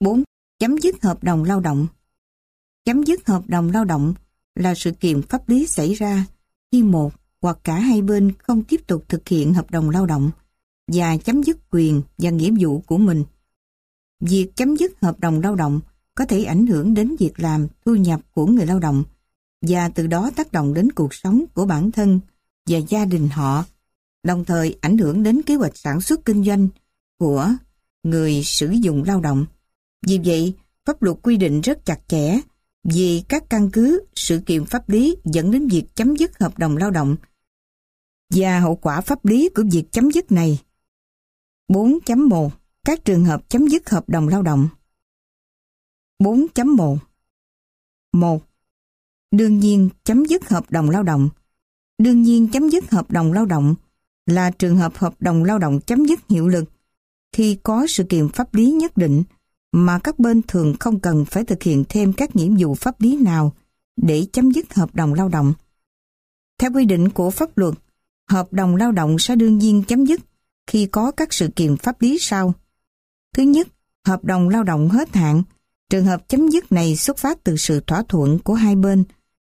4. Chấm dứt hợp đồng lao động. Chấm dứt hợp đồng lao động là sự kiện pháp lý xảy ra khi một hoặc cả hai bên không tiếp tục thực hiện hợp đồng lao động và chấm dứt quyền và nghĩa vụ của mình. Việc chấm dứt hợp đồng lao động có thể ảnh hưởng đến việc làm, thu nhập của người lao động và từ đó tác động đến cuộc sống của bản thân và gia đình họ, đồng thời ảnh hưởng đến kế hoạch sản xuất kinh doanh của người sử dụng lao động. Vì vậy, pháp luật quy định rất chặt chẽ về các căn cứ, sự kiện pháp lý dẫn đến việc chấm dứt hợp đồng lao động và hậu quả pháp lý của việc chấm dứt này. 4.1. Các trường hợp chấm dứt hợp đồng lao động. 4.1. 1. Đương nhiên chấm dứt hợp đồng lao động. Đương nhiên chấm dứt hợp đồng lao động là trường hợp hợp đồng lao động chấm dứt hiệu lực khi có sự kiện pháp lý nhất định mà các bên thường không cần phải thực hiện thêm các nghĩa vụ pháp lý nào để chấm dứt hợp đồng lao động. Theo quy định của pháp luật, hợp đồng lao động sẽ đương nhiên chấm dứt khi có các sự kiện pháp lý sau. Thứ nhất, hợp đồng lao động hết hạn. Trường hợp chấm dứt này xuất phát từ sự thỏa thuận của hai bên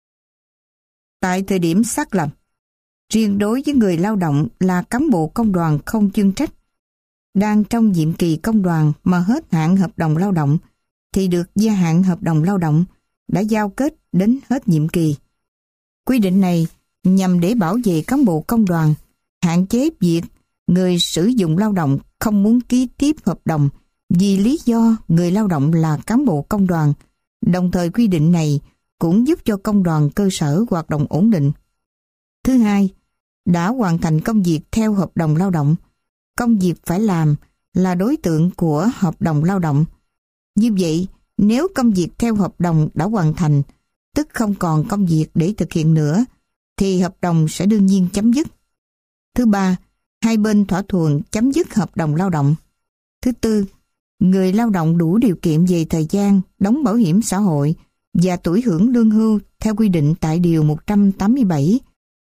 tại thời điểm xác lập. Riêng đối với người lao động là cán bộ công đoàn không chuyên trách đang trong nhiệm kỳ công đoàn mà hết hạn hợp đồng lao động thì được gia hạn hợp đồng lao động đã giao kết đến hết nhiệm kỳ. Quy định này nhằm để bảo vệ cán bộ công đoàn, hạn chế việc người sử dụng lao động không muốn ký tiếp hợp đồng vì lý do người lao động là cán bộ công đoàn. Đồng thời quy định này cũng giúp cho công đoàn cơ sở hoạt động ổn định. Thứ hai, đã hoàn thành công việc theo hợp đồng lao động. Công việc phải làm là đối tượng của hợp đồng lao động. Như vậy, nếu công việc theo hợp đồng đã hoàn thành, tức không còn công việc để thực hiện nữa, thì hợp đồng sẽ đương nhiên chấm dứt. Thứ ba, hai bên thỏa thuận chấm dứt hợp đồng lao động. Thứ tư, người lao động đủ điều kiện về thời gian đóng bảo hiểm xã hội và tuổi hưởng lương hưu theo quy định tại Điều 187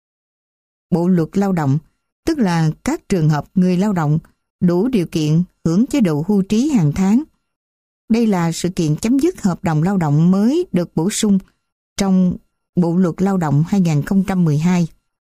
Bộ Luật Lao động, tức là các trường hợp người lao động đủ điều kiện hưởng chế độ hưu trí hàng tháng. Đây là sự kiện chấm dứt hợp đồng lao động mới được bổ sung trong Bộ Luật Lao động 2012.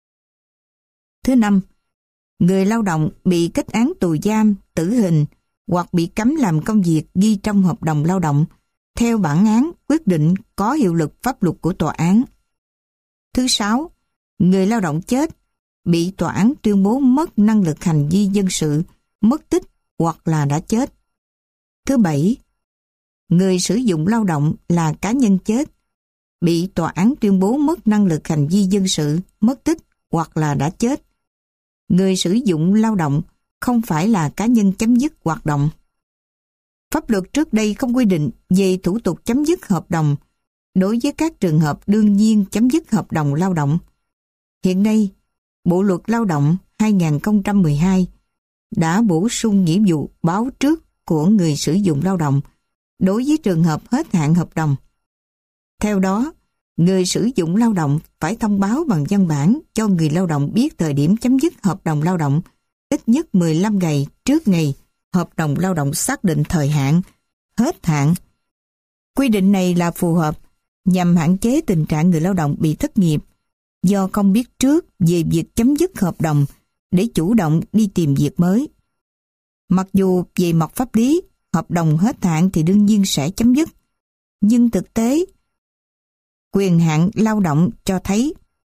Thứ năm, người lao động bị kết án tù giam, tử hình hoặc bị cấm làm công việc ghi trong hợp đồng lao động theo bản án quyết định có hiệu lực pháp luật của tòa án. Thứ sáu, người lao động chết, bị tòa án tuyên bố mất năng lực hành vi dân sự, mất tích hoặc là đã chết. Thứ bảy, người sử dụng lao động là cá nhân chết, bị tòa án tuyên bố mất năng lực hành vi dân sự, mất tích hoặc là đã chết. Người sử dụng lao động không phải là cá nhân chấm dứt hoạt động. Pháp luật trước đây không quy định về thủ tục chấm dứt hợp đồng đối với các trường hợp đương nhiên chấm dứt hợp đồng lao động. Hiện nay, Bộ Luật Lao động 2012 đã bổ sung nghĩa vụ báo trước của người sử dụng lao động đối với trường hợp hết hạn hợp đồng. Theo đó, người sử dụng lao động phải thông báo bằng văn bản cho người lao động biết thời điểm chấm dứt hợp đồng lao động ít nhất 15 ngày trước ngày hợp đồng lao động xác định thời hạn, hết hạn. Quy định này là phù hợp nhằm hạn chế tình trạng người lao động bị thất nghiệp do không biết trước về việc chấm dứt hợp đồng để chủ động đi tìm việc mới. Mặc dù về mặt pháp lý, hợp đồng hết hạn thì đương nhiên sẽ chấm dứt, nhưng thực tế, quyền hạn lao động cho thấy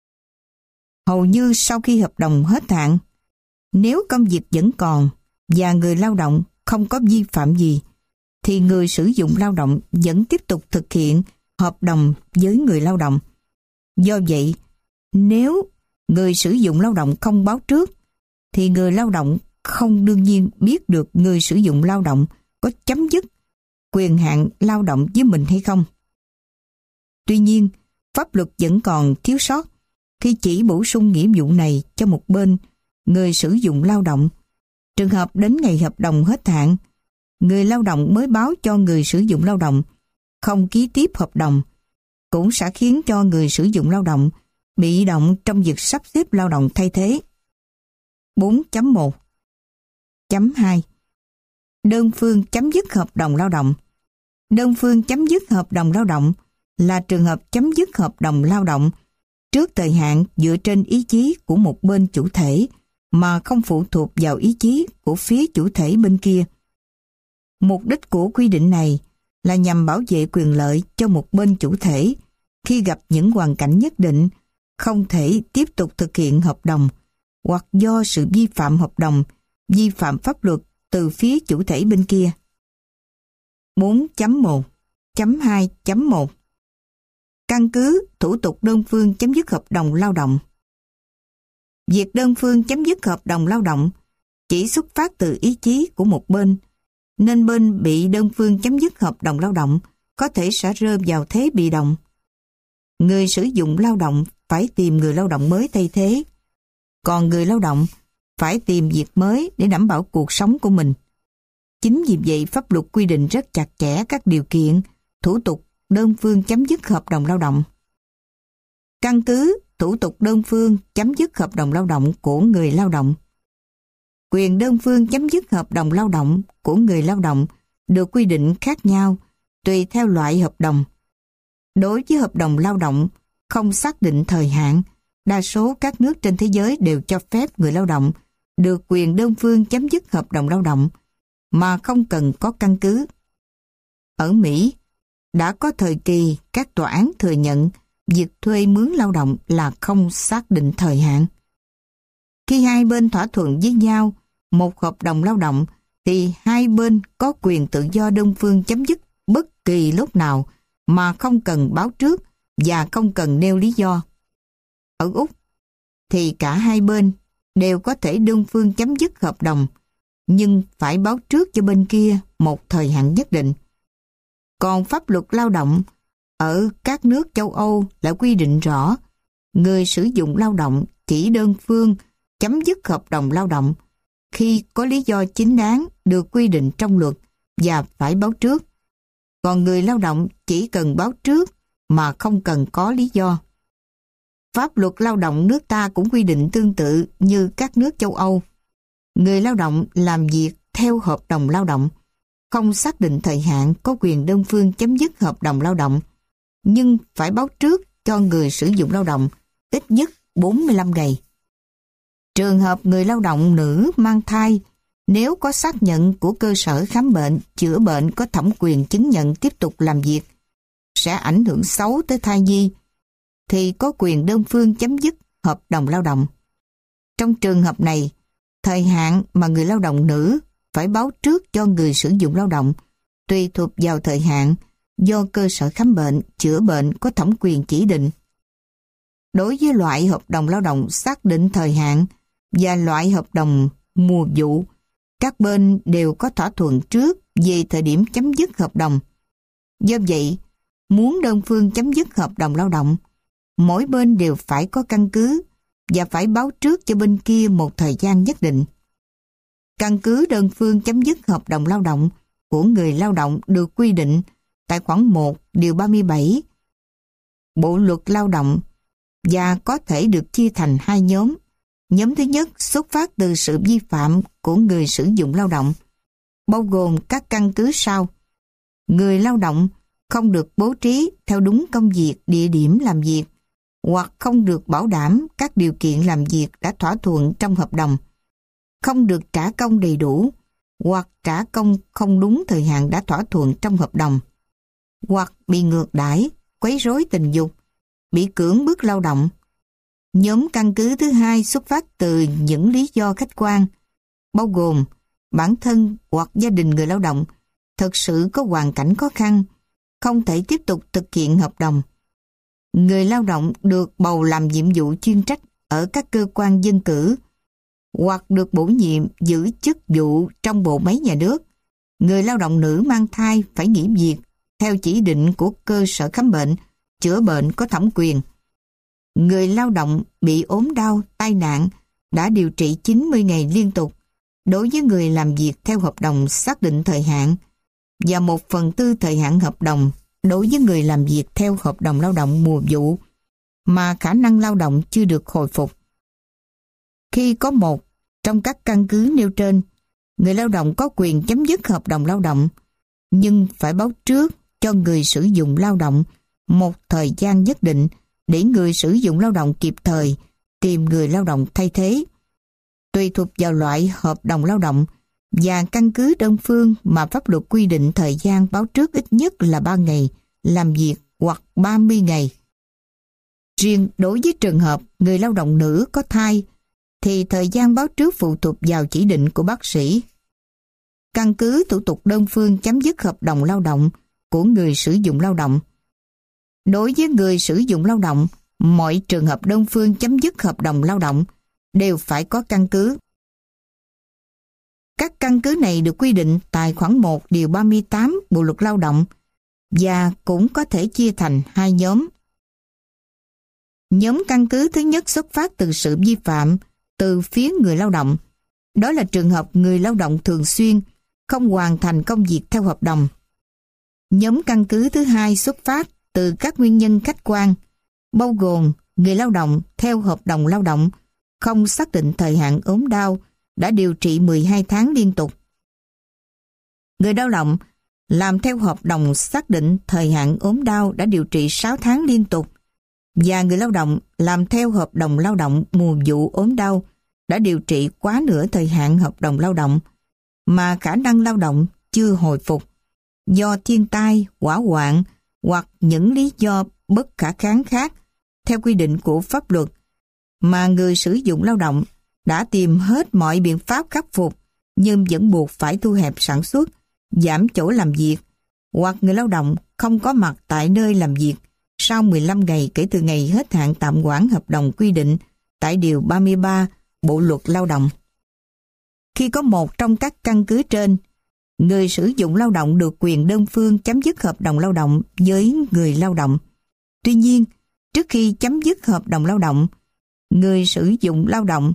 hầu như sau khi hợp đồng hết hạn, nếu công việc vẫn còn và người lao động không có vi phạm gì, thì người sử dụng lao động vẫn tiếp tục thực hiện hợp đồng với người lao động. Do vậy, nếu người sử dụng lao động không báo trước, thì người lao động không đương nhiên biết được người sử dụng lao động có chấm dứt quyền hạn lao động với mình hay không. Tuy nhiên, pháp luật vẫn còn thiếu sót khi chỉ bổ sung nghĩa vụ này cho một bên, người sử dụng lao động. Trường hợp đến ngày hợp đồng hết hạn, người lao động mới báo cho người sử dụng lao động không ký tiếp hợp đồng, cũng sẽ khiến cho người sử dụng lao động bị động trong việc sắp xếp lao động thay thế. 4.1.2 Đơn phương chấm dứt hợp đồng lao động. Đơn phương chấm dứt hợp đồng lao động là trường hợp chấm dứt hợp đồng lao động trước thời hạn dựa trên ý chí của một bên chủ thể mà không phụ thuộc vào ý chí của phía chủ thể bên kia. Mục đích của quy định này là nhằm bảo vệ quyền lợi cho một bên chủ thể khi gặp những hoàn cảnh nhất định không thể tiếp tục thực hiện hợp đồng hoặc do sự vi phạm hợp đồng, vi phạm pháp luật từ phía chủ thể bên kia. 4.1.2.1 Căn cứ thủ tục đơn phương chấm dứt hợp đồng lao động. Việc đơn phương chấm dứt hợp đồng lao động chỉ xuất phát từ ý chí của một bên, nên bên bị đơn phương chấm dứt hợp đồng lao động có thể sẽ rơi vào thế bị động. Người sử dụng lao động phải tìm người lao động mới thay thế, còn người lao động phải tìm việc mới để đảm bảo cuộc sống của mình. Chính vì vậy pháp luật quy định rất chặt chẽ các điều kiện, thủ tục đơn phương chấm dứt hợp đồng lao động. Căn cứ thủ tục đơn phương chấm dứt hợp đồng lao động của người lao động. Quyền đơn phương chấm dứt hợp đồng lao động của người lao động được quy định khác nhau tùy theo loại hợp đồng. Đối với hợp đồng lao động không xác định thời hạn, đa số các nước trên thế giới đều cho phép người lao động được quyền đơn phương chấm dứt hợp đồng lao động mà không cần có căn cứ. Ở Mỹ, đã có thời kỳ các tòa án thừa nhận việc thuê mướn lao động là không xác định thời hạn. Khi hai bên thỏa thuận với nhau một hợp đồng lao động thì hai bên có quyền tự do đơn phương chấm dứt bất kỳ lúc nào mà không cần báo trước và không cần nêu lý do. Ở Úc thì cả hai bên đều có thể đơn phương chấm dứt hợp đồng nhưng phải báo trước cho bên kia một thời hạn nhất định. Còn pháp luật lao động ở các nước châu Âu lại quy định rõ người sử dụng lao động chỉ đơn phương chấm dứt hợp đồng lao động khi có lý do chính đáng được quy định trong luật và phải báo trước. Còn người lao động chỉ cần báo trước mà không cần có lý do. Pháp luật lao động nước ta cũng quy định tương tự như các nước châu Âu. Người lao động làm việc theo hợp đồng lao động, không xác định thời hạn có quyền đơn phương chấm dứt hợp đồng lao động, nhưng phải báo trước cho người sử dụng lao động ít nhất 45 ngày. Trường hợp người lao động nữ mang thai, nếu có xác nhận của cơ sở khám bệnh, chữa bệnh có thẩm quyền chứng nhận tiếp tục làm việc, sẽ ảnh hưởng xấu tới thai nhi, thì có quyền đơn phương chấm dứt hợp đồng lao động. Trong trường hợp này, thời hạn mà người lao động nữ phải báo trước cho người sử dụng lao động tùy thuộc vào thời hạn do cơ sở khám bệnh, chữa bệnh có thẩm quyền chỉ định. Đối với loại hợp đồng lao động xác định thời hạn và loại hợp đồng mùa vụ, các bên đều có thỏa thuận trước về thời điểm chấm dứt hợp đồng. Do vậy, muốn đơn phương chấm dứt hợp đồng lao động, mỗi bên đều phải có căn cứ và phải báo trước cho bên kia một thời gian nhất định. Căn cứ đơn phương chấm dứt hợp đồng lao động của người lao động được quy định tại khoản 1 điều 37 Bộ luật lao động và có thể được chia thành hai nhóm. Nhóm thứ nhất xuất phát từ sự vi phạm của người sử dụng lao động, bao gồm các căn cứ sau. Người lao động không được bố trí theo đúng công việc, địa điểm làm việc, hoặc không được bảo đảm các điều kiện làm việc đã thỏa thuận trong hợp đồng, không được trả công đầy đủ, hoặc trả công không đúng thời hạn đã thỏa thuận trong hợp đồng, hoặc bị ngược đãi, quấy rối tình dục, bị cưỡng bức lao động. Nhóm căn cứ thứ hai xuất phát từ những lý do khách quan, bao gồm bản thân hoặc gia đình người lao động thực sự có hoàn cảnh khó khăn, không thể tiếp tục thực hiện hợp đồng. Người lao động được bầu làm nhiệm vụ chuyên trách ở các cơ quan dân cử, hoặc được bổ nhiệm giữ chức vụ trong bộ máy nhà nước. Người lao động nữ mang thai phải nghỉ việc theo chỉ định của cơ sở khám bệnh, chữa bệnh có thẩm quyền. Người lao động bị ốm đau, tai nạn đã điều trị 90 ngày liên tục đối với người làm việc theo hợp đồng xác định thời hạn và 1/4 thời hạn hợp đồng đối với người làm việc theo hợp đồng lao động mùa vụ mà khả năng lao động chưa được hồi phục. Khi có một trong các căn cứ nêu trên, người lao động có quyền chấm dứt hợp đồng lao động, nhưng phải báo trước cho người sử dụng lao động một thời gian nhất định để người sử dụng lao động kịp thời tìm người lao động thay thế. Tùy thuộc vào loại hợp đồng lao động và căn cứ đơn phương mà pháp luật quy định thời gian báo trước ít nhất là 3 ngày làm việc hoặc 30 ngày. Riêng đối với trường hợp người lao động nữ có thai thì thời gian báo trước phụ thuộc vào chỉ định của bác sĩ. Căn cứ thủ tục đơn phương chấm dứt hợp đồng lao động của người sử dụng lao động. Đối với người sử dụng lao động, mọi trường hợp đơn phương chấm dứt hợp đồng lao động đều phải có căn cứ. Các căn cứ này được quy định tại khoản 1 điều 38 Bộ luật Lao động và cũng có thể chia thành 2 nhóm. Nhóm căn cứ thứ nhất xuất phát từ sự vi phạm từ phía người lao động. Đó là trường hợp người lao động thường xuyên không hoàn thành công việc theo hợp đồng. Nhóm căn cứ thứ hai xuất phát từ các nguyên nhân khách quan, bao gồm người lao động theo hợp đồng lao động không xác định thời hạn ốm đau đã điều trị 12 tháng liên tục. Người lao động làm theo hợp đồng xác định thời hạn ốm đau đã điều trị 6 tháng liên tục và người lao động làm theo hợp đồng lao động mùa vụ ốm đau đã điều trị quá nửa thời hạn hợp đồng lao động mà khả năng lao động chưa hồi phục do thiên tai, hỏa hoạn hoặc những lý do bất khả kháng khác theo quy định của pháp luật mà người sử dụng lao động đã tìm hết mọi biện pháp khắc phục nhưng vẫn buộc phải thu hẹp sản xuất, giảm chỗ làm việc hoặc người lao động không có mặt tại nơi làm việc sau 15 ngày kể từ ngày hết hạn tạm hoãn hợp đồng quy định tại Điều 33 Bộ Luật Lao động. Khi có một trong các căn cứ trên, người sử dụng lao động được quyền đơn phương chấm dứt hợp đồng lao động với người lao động. Tuy nhiên, trước khi chấm dứt hợp đồng lao động, người sử dụng lao động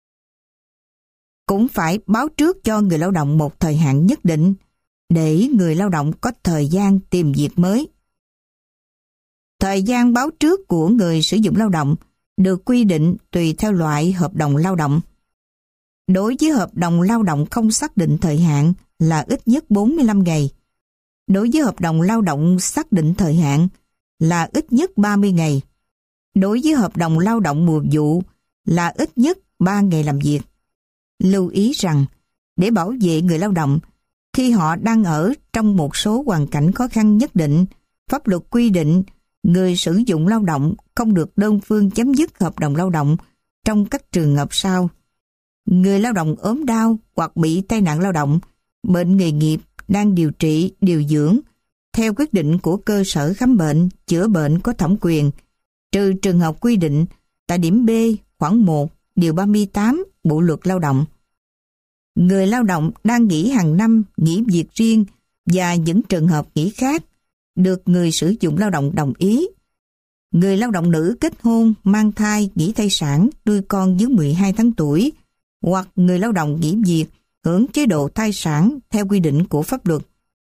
cũng phải báo trước cho người lao động một thời hạn nhất định để người lao động có thời gian tìm việc mới. Thời gian báo trước của người sử dụng lao động được quy định tùy theo loại hợp đồng lao động. Đối với hợp đồng lao động không xác định thời hạn là ít nhất 45 ngày. Đối với hợp đồng lao động xác định thời hạn là ít nhất 30 ngày. Đối với hợp đồng lao động mùa vụ là ít nhất 3 ngày làm việc. Lưu ý rằng, để bảo vệ người lao động, khi họ đang ở trong một số hoàn cảnh khó khăn nhất định, pháp luật quy định người sử dụng lao động không được đơn phương chấm dứt hợp đồng lao động trong các trường hợp sau. Người lao động ốm đau hoặc bị tai nạn lao động, bệnh nghề nghiệp đang điều trị, điều dưỡng, theo quyết định của cơ sở khám bệnh, chữa bệnh có thẩm quyền, trừ trường hợp quy định tại điểm B khoản 1 điều 38 Bộ Luật Lao động. Người lao động đang nghỉ hàng năm, nghỉ việc riêng và những trường hợp nghỉ khác được người sử dụng lao động đồng ý. Người lao động nữ kết hôn, mang thai, nghỉ thai sản, nuôi con dưới 12 tháng tuổi hoặc người lao động nghỉ việc hưởng chế độ thai sản theo quy định của pháp luật.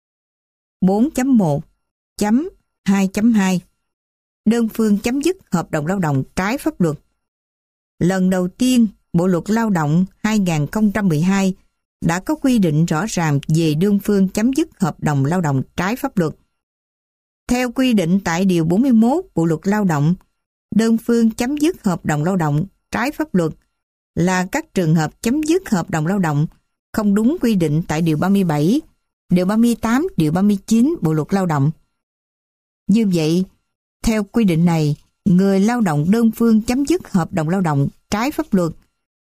4.1.2.2 Đơn phương chấm dứt hợp đồng lao động trái pháp luật. Lần đầu tiên, Bộ Luật Lao động 2012 đã có quy định rõ ràng về đơn phương chấm dứt hợp đồng lao động trái pháp luật. Theo quy định tại Điều 41 Bộ Luật Lao động, đơn phương chấm dứt hợp đồng lao động trái pháp luật là các trường hợp chấm dứt hợp đồng lao động không đúng quy định tại Điều 37, Điều 38, Điều 39 Bộ Luật Lao động. Như vậy, theo quy định này, người lao động đơn phương chấm dứt hợp đồng lao động trái pháp luật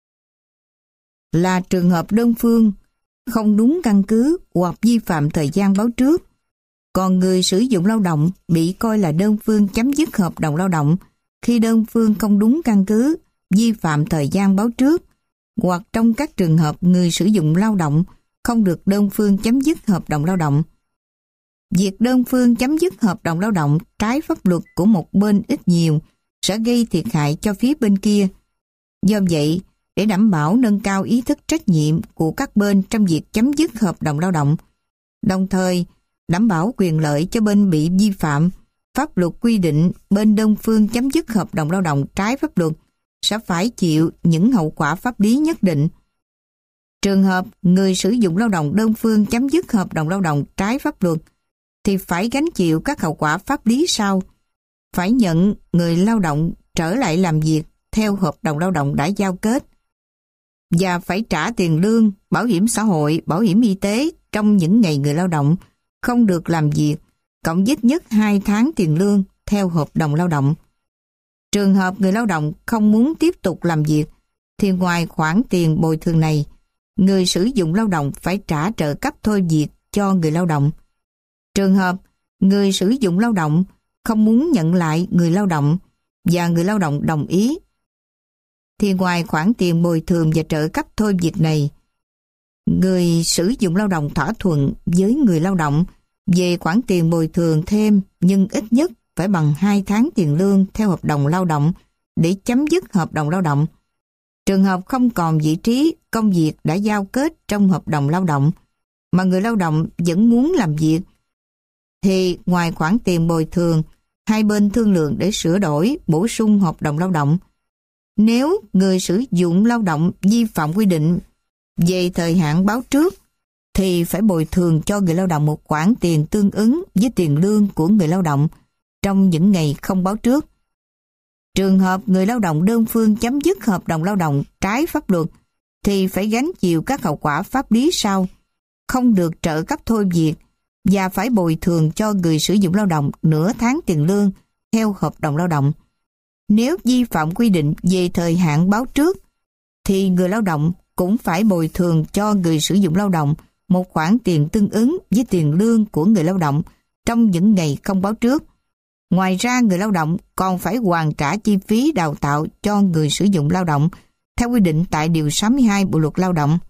là trường hợp đơn phương không đúng căn cứ hoặc vi phạm thời gian báo trước. Còn người sử dụng lao động bị coi là đơn phương chấm dứt hợp đồng lao động khi đơn phương không đúng căn cứ, vi phạm thời gian báo trước, hoặc trong các trường hợp người sử dụng lao động không được đơn phương chấm dứt hợp đồng lao động. Việc đơn phương chấm dứt hợp đồng lao động trái pháp luật của một bên ít nhiều sẽ gây thiệt hại cho phía bên kia. Do vậy, để đảm bảo nâng cao ý thức trách nhiệm của các bên trong việc chấm dứt hợp đồng lao động, đồng thời đảm bảo quyền lợi cho bên bị vi phạm, pháp luật quy định bên đơn phương chấm dứt hợp đồng lao động trái pháp luật sẽ phải chịu những hậu quả pháp lý nhất định. Trường hợp người sử dụng lao động đơn phương chấm dứt hợp đồng lao động trái pháp luật thì phải gánh chịu các hậu quả pháp lý sau. Phải nhận người lao động trở lại làm việc theo hợp đồng lao động đã giao kết và phải trả tiền lương, bảo hiểm xã hội, bảo hiểm y tế trong những ngày người lao động không được làm việc, cộng ít nhất 2 tháng tiền lương theo hợp đồng lao động. Trường hợp người lao động không muốn tiếp tục làm việc, thì ngoài khoản tiền bồi thường này, người sử dụng lao động phải trả trợ cấp thôi việc cho người lao động. Trường hợp người sử dụng lao động không muốn nhận lại người lao động và người lao động đồng ý, thì ngoài khoản tiền bồi thường và trợ cấp thôi việc này, người sử dụng lao động thỏa thuận với người lao động về khoản tiền bồi thường thêm, nhưng ít nhất phải bằng 2 tháng tiền lương theo hợp đồng lao động để chấm dứt hợp đồng lao động. Trường hợp không còn vị trí công việc đã giao kết trong hợp đồng lao động mà người lao động vẫn muốn làm việc, thì ngoài khoản tiền bồi thường, hai bên thương lượng để sửa đổi, bổ sung hợp đồng lao động. Nếu người sử dụng lao động vi phạm quy định về thời hạn báo trước, thì phải bồi thường cho người lao động một khoản tiền tương ứng với tiền lương của người lao động trong những ngày không báo trước. Trường hợp người lao động đơn phương chấm dứt hợp đồng lao động trái pháp luật, thì phải gánh chịu các hậu quả pháp lý sau, không được trợ cấp thôi việc và phải bồi thường cho người sử dụng lao động nửa tháng tiền lương theo hợp đồng lao động. Nếu vi phạm quy định về thời hạn báo trước, thì người lao động cũng phải bồi thường cho người sử dụng lao động một khoản tiền tương ứng với tiền lương của người lao động trong những ngày không báo trước. Ngoài ra, người lao động còn phải hoàn trả chi phí đào tạo cho người sử dụng lao động theo quy định tại Điều 62 Bộ Luật Lao động.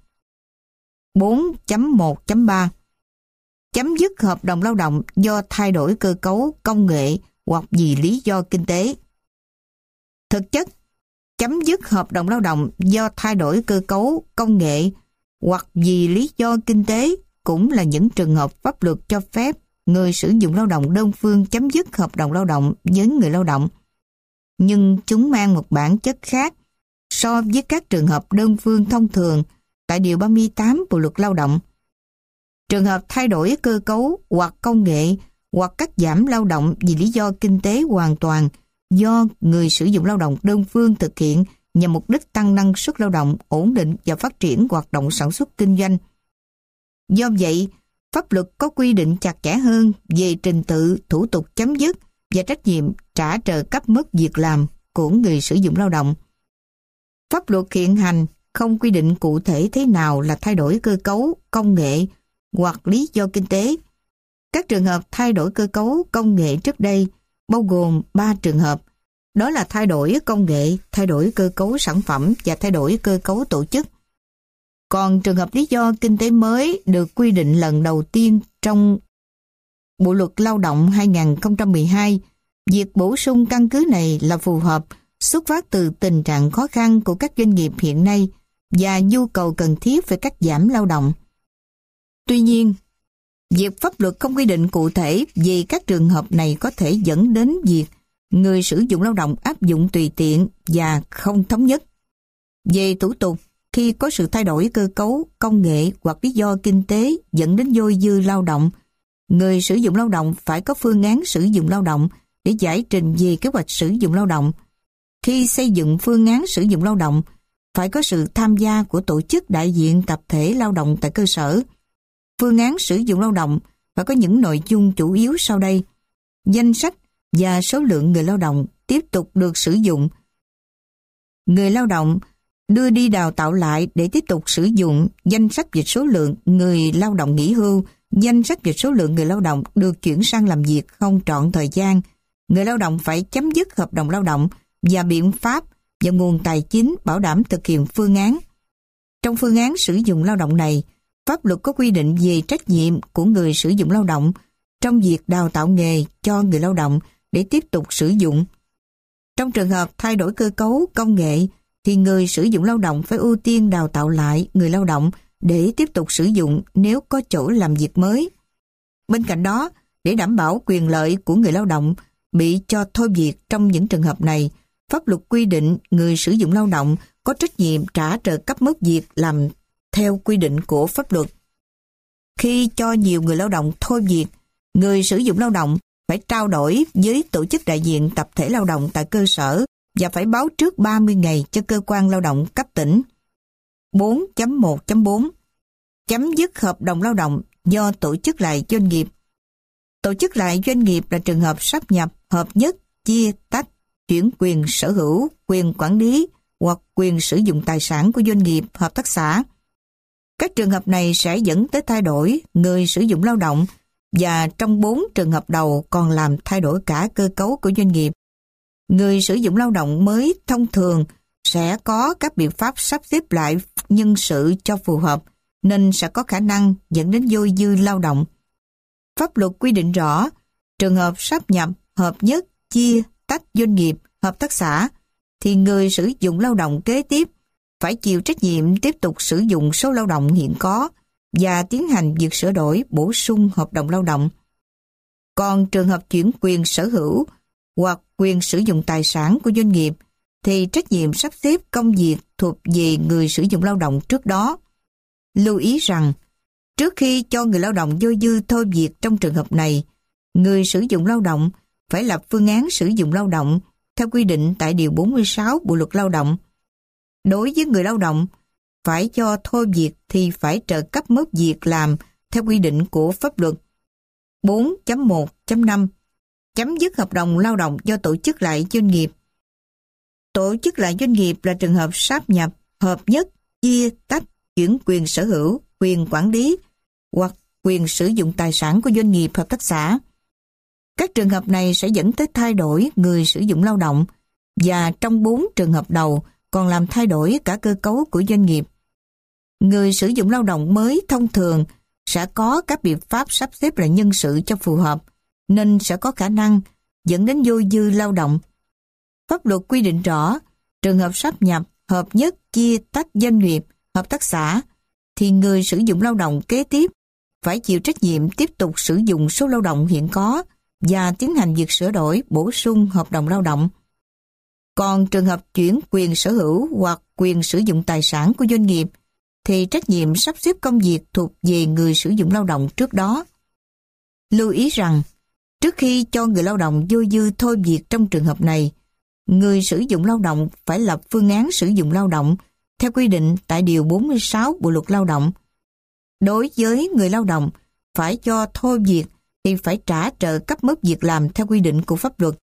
4.1.3 Chấm dứt hợp đồng lao động do thay đổi cơ cấu, công nghệ hoặc vì lý do kinh tế. Thực chất, chấm dứt hợp đồng lao động do thay đổi cơ cấu, công nghệ hoặc vì lý do kinh tế cũng là những trường hợp pháp luật cho phép người sử dụng lao động đơn phương chấm dứt hợp đồng lao động với người lao động. Nhưng chúng mang một bản chất khác so với các trường hợp đơn phương thông thường tại Điều 38 Bộ Luật Lao động. Trường hợp thay đổi cơ cấu hoặc công nghệ hoặc cắt giảm lao động vì lý do kinh tế hoàn toàn do người sử dụng lao động đơn phương thực hiện nhằm mục đích tăng năng suất lao động, ổn định và phát triển hoạt động sản xuất kinh doanh. Do vậy, pháp luật có quy định chặt chẽ hơn về trình tự, thủ tục chấm dứt và trách nhiệm trả trợ cấp mất việc làm của người sử dụng lao động. Pháp luật hiện hành không quy định cụ thể thế nào là thay đổi cơ cấu, công nghệ hoặc lý do kinh tế. Các trường hợp thay đổi cơ cấu, công nghệ trước đây bao gồm 3 trường hợp, đó là thay đổi công nghệ, thay đổi cơ cấu sản phẩm và thay đổi cơ cấu tổ chức. Còn trường hợp lý do kinh tế mới được quy định lần đầu tiên trong Bộ Luật Lao động 2012, việc bổ sung căn cứ này là phù hợp, xuất phát từ tình trạng khó khăn của các doanh nghiệp hiện nay và nhu cầu cần thiết về cắt giảm lao động. Tuy nhiên, việc pháp luật không quy định cụ thể về các trường hợp này có thể dẫn đến việc người sử dụng lao động áp dụng tùy tiện và không thống nhất. Về thủ tục, khi có sự thay đổi cơ cấu, công nghệ hoặc lý do kinh tế dẫn đến dôi dư lao động, người sử dụng lao động phải có phương án sử dụng lao động để giải trình về kế hoạch sử dụng lao động. Khi xây dựng phương án sử dụng lao động, phải có sự tham gia của tổ chức đại diện tập thể lao động tại cơ sở. Phương án sử dụng lao động phải có những nội dung chủ yếu sau đây: danh sách và số lượng người lao động tiếp tục được sử dụng, người lao động đưa đi đào tạo lại để tiếp tục sử dụng, danh sách về số lượng người lao động nghỉ hưu, danh sách về số lượng người lao động được chuyển sang làm việc không trọn thời gian. Người lao động phải chấm dứt hợp đồng lao động và biện pháp và nguồn tài chính bảo đảm thực hiện phương án. Trong phương án sử dụng lao động này, pháp luật có quy định về trách nhiệm của người sử dụng lao động trong việc đào tạo nghề cho người lao động để tiếp tục sử dụng. Trong trường hợp thay đổi cơ cấu, công nghệ, thì người sử dụng lao động phải ưu tiên đào tạo lại người lao động để tiếp tục sử dụng nếu có chỗ làm việc mới. Bên cạnh đó, để đảm bảo quyền lợi của người lao động bị cho thôi việc trong những trường hợp này, pháp luật quy định người sử dụng lao động có trách nhiệm trả trợ cấp mất việc làm theo quy định của pháp luật. Khi cho nhiều người lao động thôi việc, người sử dụng lao động phải trao đổi với tổ chức đại diện tập thể lao động tại cơ sở và phải báo trước 30 ngày cho cơ quan lao động cấp tỉnh. 4.1.4 Chấm dứt hợp đồng lao động do tổ chức lại doanh nghiệp. Tổ chức lại doanh nghiệp là trường hợp sáp nhập, hợp nhất, chia, tách, chuyển quyền sở hữu, quyền quản lý hoặc quyền sử dụng tài sản của doanh nghiệp, hợp tác xã. Các trường hợp này sẽ dẫn tới thay đổi người sử dụng lao động và trong 4 trường hợp đầu còn làm thay đổi cả cơ cấu của doanh nghiệp. Người sử dụng lao động mới thông thường sẽ có các biện pháp sắp xếp lại nhân sự cho phù hợp, nên sẽ có khả năng dẫn đến dôi dư lao động. Pháp luật quy định rõ, trường hợp sáp nhập, hợp nhất, chia, tách doanh nghiệp, hợp tác xã, thì người sử dụng lao động kế tiếp phải chịu trách nhiệm tiếp tục sử dụng số lao động hiện có và tiến hành việc sửa đổi, bổ sung hợp đồng lao động. Còn trường hợp chuyển quyền sở hữu hoặc quyền sử dụng tài sản của doanh nghiệp thì trách nhiệm sắp xếp công việc thuộc về người sử dụng lao động trước đó. Lưu ý rằng, trước khi cho người lao động dôi dư thôi việc trong trường hợp này, người sử dụng lao động phải lập phương án sử dụng lao động theo quy định tại Điều 46 Bộ Luật Lao động. Đối với người lao động phải cho thôi việc thì phải trợ cấp mất việc làm theo quy định của pháp luật. 4.1.5 Chấm dứt hợp đồng lao động do tổ chức lại doanh nghiệp. Tổ chức lại doanh nghiệp là trường hợp sáp nhập, hợp nhất, chia, tách, chuyển quyền sở hữu, quyền quản lý hoặc quyền sử dụng tài sản của doanh nghiệp, hợp tác xã. Các trường hợp này sẽ dẫn tới thay đổi người sử dụng lao động và trong 4 trường hợp đầu còn làm thay đổi cả cơ cấu của doanh nghiệp. Người sử dụng lao động mới thông thường sẽ có các biện pháp sắp xếp lại nhân sự cho phù hợp, nên sẽ có khả năng dẫn đến dôi dư lao động. Pháp luật quy định rõ, trường hợp sáp nhập, hợp nhất, chia, tách doanh nghiệp, hợp tác xã, thì người sử dụng lao động kế tiếp phải chịu trách nhiệm tiếp tục sử dụng số lao động hiện có và tiến hành việc sửa đổi, bổ sung hợp đồng lao động. Còn trường hợp chuyển quyền sở hữu hoặc quyền sử dụng tài sản của doanh nghiệp thì trách nhiệm sắp xếp công việc thuộc về người sử dụng lao động trước đó. Lưu ý rằng, trước khi cho người lao động dôi dư thôi việc trong trường hợp này, người sử dụng lao động phải lập phương án sử dụng lao động theo quy định tại Điều 46 Bộ Luật Lao động. Đối với người lao động phải cho thôi việc thì phải trả trợ cấp mất việc làm theo quy định của pháp luật.